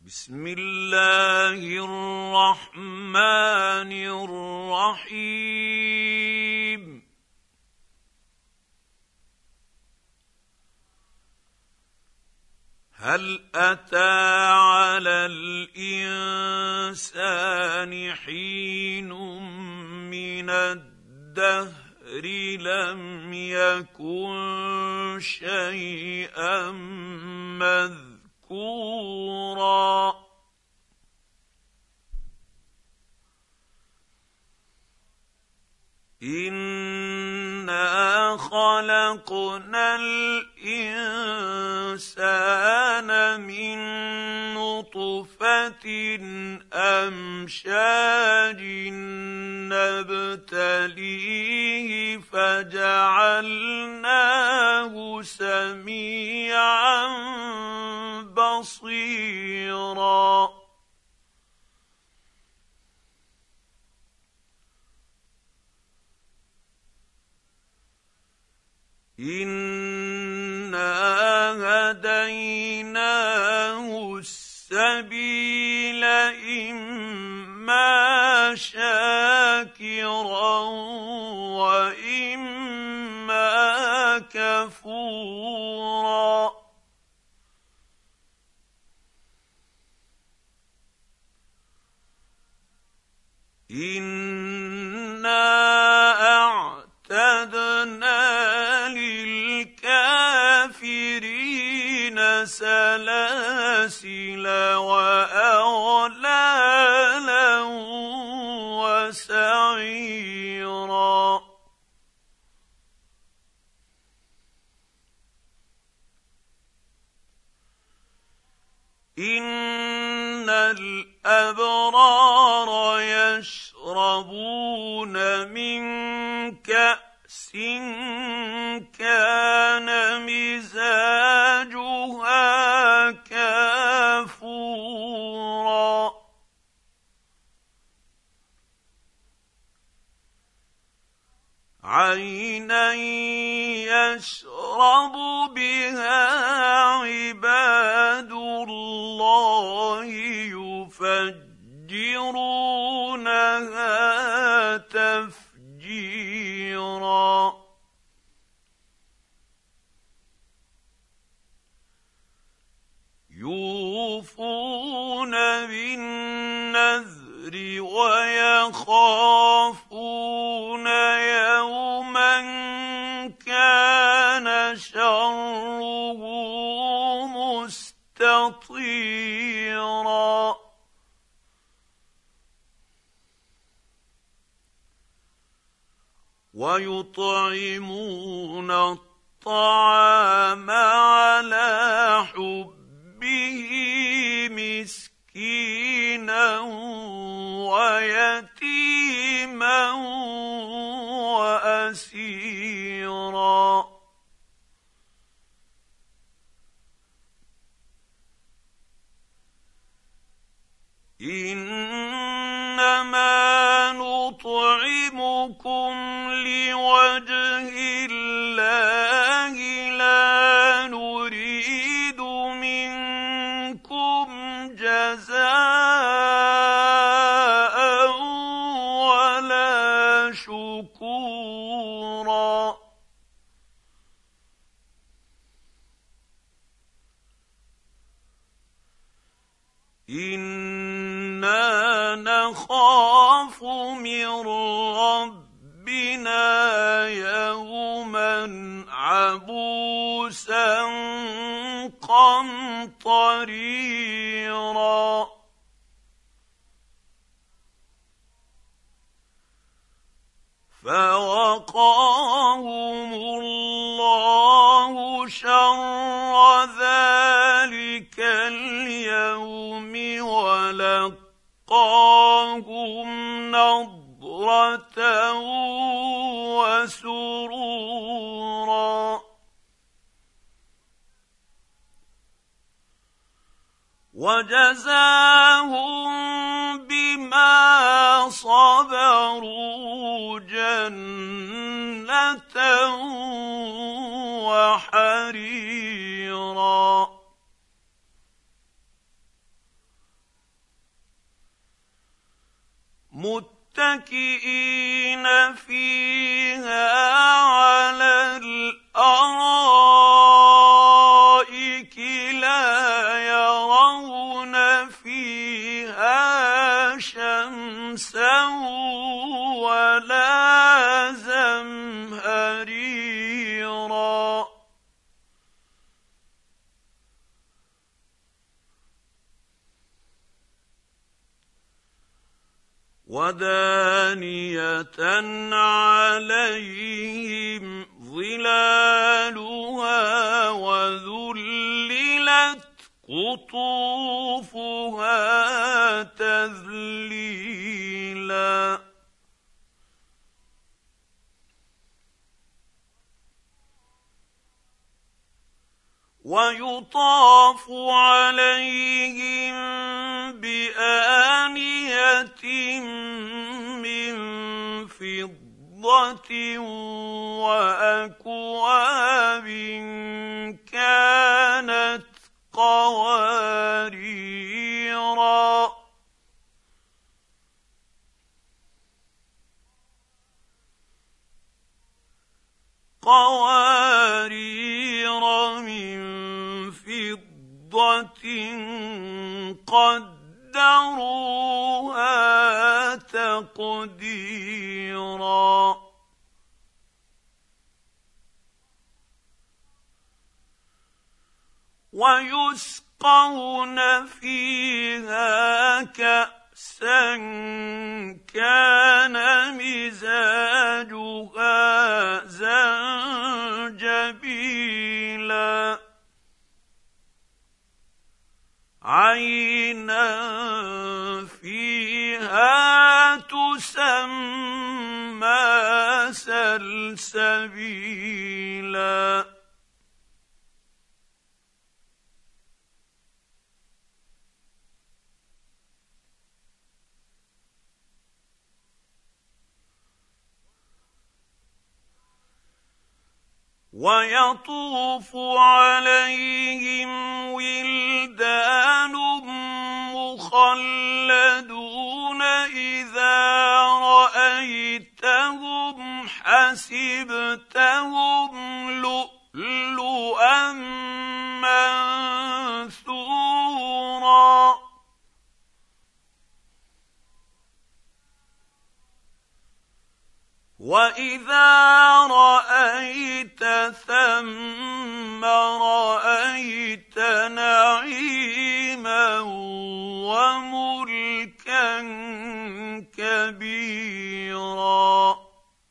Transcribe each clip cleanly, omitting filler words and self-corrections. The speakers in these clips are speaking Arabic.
بسم الله الرحمن الرحيم. هل أتى على الإنسان حين من الدهر لم يكن شيئا مذكورا. إنا خلقنا الإنسان من نطفة أمشاج نبتليه فجعلناه سميعا بصيرا. إنا هديناه السبيل إما شاكرا وإما كفورا. إنا أعتدنا للكافرين سلاسل وأغلالا وسعيرا. إن الأبرار يشربون من كأس كان مزاجها كافورا. عينا يشرب بها عباد الله يفجرونها تفجيرا. يوفون بالنذر ويخافون يوما كان شره مستطيرا. ويطعمون الطعام على حبه مسكينا ويتيما وأسيرا. إنما نطعمكم لوجه الله لا نريد منكم جزاء ولا شكورا. إنا نخاف من ربنا يوما عبوسا قمطريرا. فوقاهم الله شر ذلك اليوم ولقاهم نضرة وسرورا. وجزاهم بما صبروا جنة وحريرا. 「 حريرا. 「 وجزاهم بما صبروا جنة وحريرا. 「 وجزاهم بما صبروا جنة وحريرا. 「 وجزاهم بما صبروا جنة وحريرا. 」 「 وجزاهم بما صبروا جنة وحريرا. متكئين فيها على الأرائك لا يرون فيها شمسا ولا زمهريرا ودانية عليهم ظلالها وذللت قطوفها تذليلا ويطاف عليهم بآنية من فضة وأكواب كانت قواريرا من فضة قدروها تقديرا ويسقون فيها كأسا كان مزاجها زنجبيلا عينا فيها تسمى سلسبيلا ويطوف عليهم ولدان مخلدون إذا رأيتهم حسبتهم لؤلؤا منثورا وإذا رأيت ثم رأيت نعيما وملكا كبيرا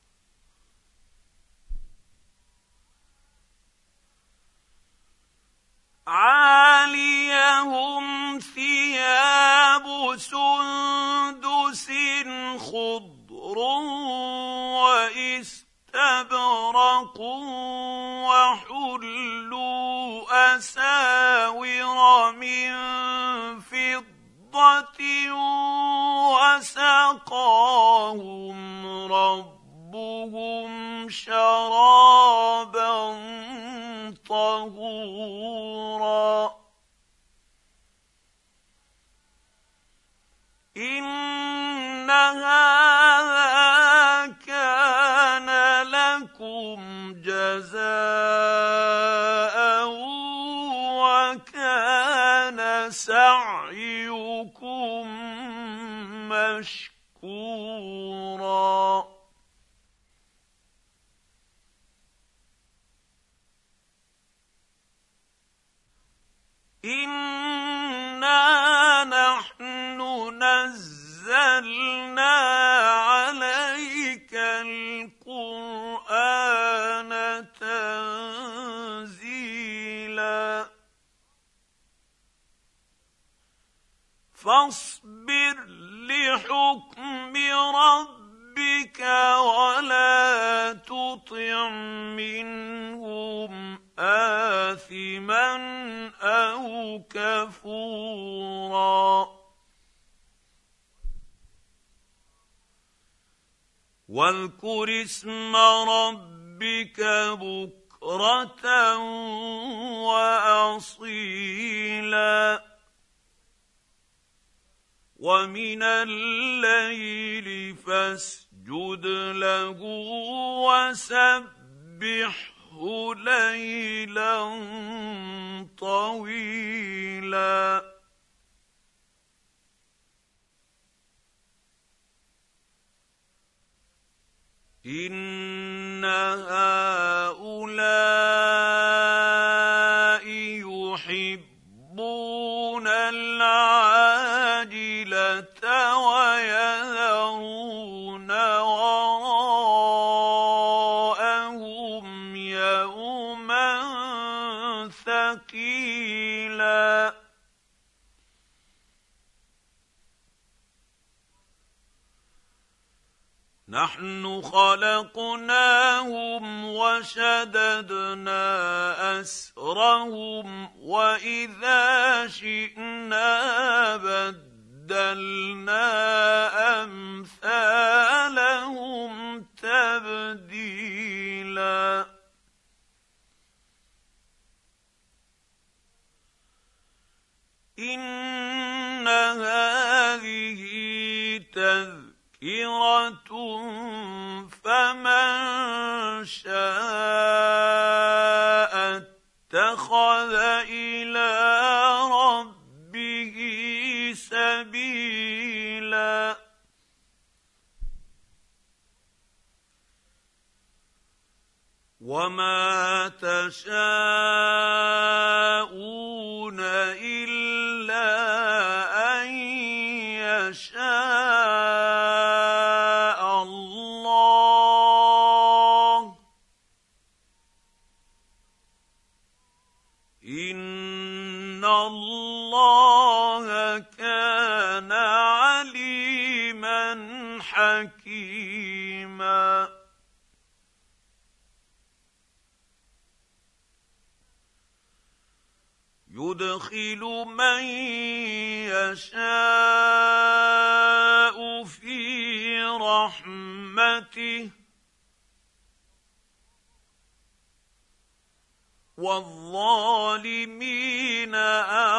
عاليهم ثياب سندس خضر واستبرق وحلوا أساور من فضة وسقاهم ربهم شرابا طهورا إن هذا كان لكم جزاء وكان سعيكم مشكورا إنا نحن نزلنا عليك القرآن تنزيلا فاصبر لحكم ربك ولا تطع منهم آثما أو كفورا واذكر اسم ربك بكرة وأصيلا ومن الليل فاسجد له وسبحه ليلا طويلا إن هؤلاء يحبون العاجلة ويذرون وراءهم يوما ثقيلا نحن خلقناهم وشددنا أسرهم وإذا شئنا بدلنا أمثالهم تبديلا إن هذه تذكرة فمن شاء اتخذ إلى ربه سبيلا وما تشاءون إلا أن يشاء الله إن الله كان عليما حكيما يدخل من يشاء في رحمته والظالمين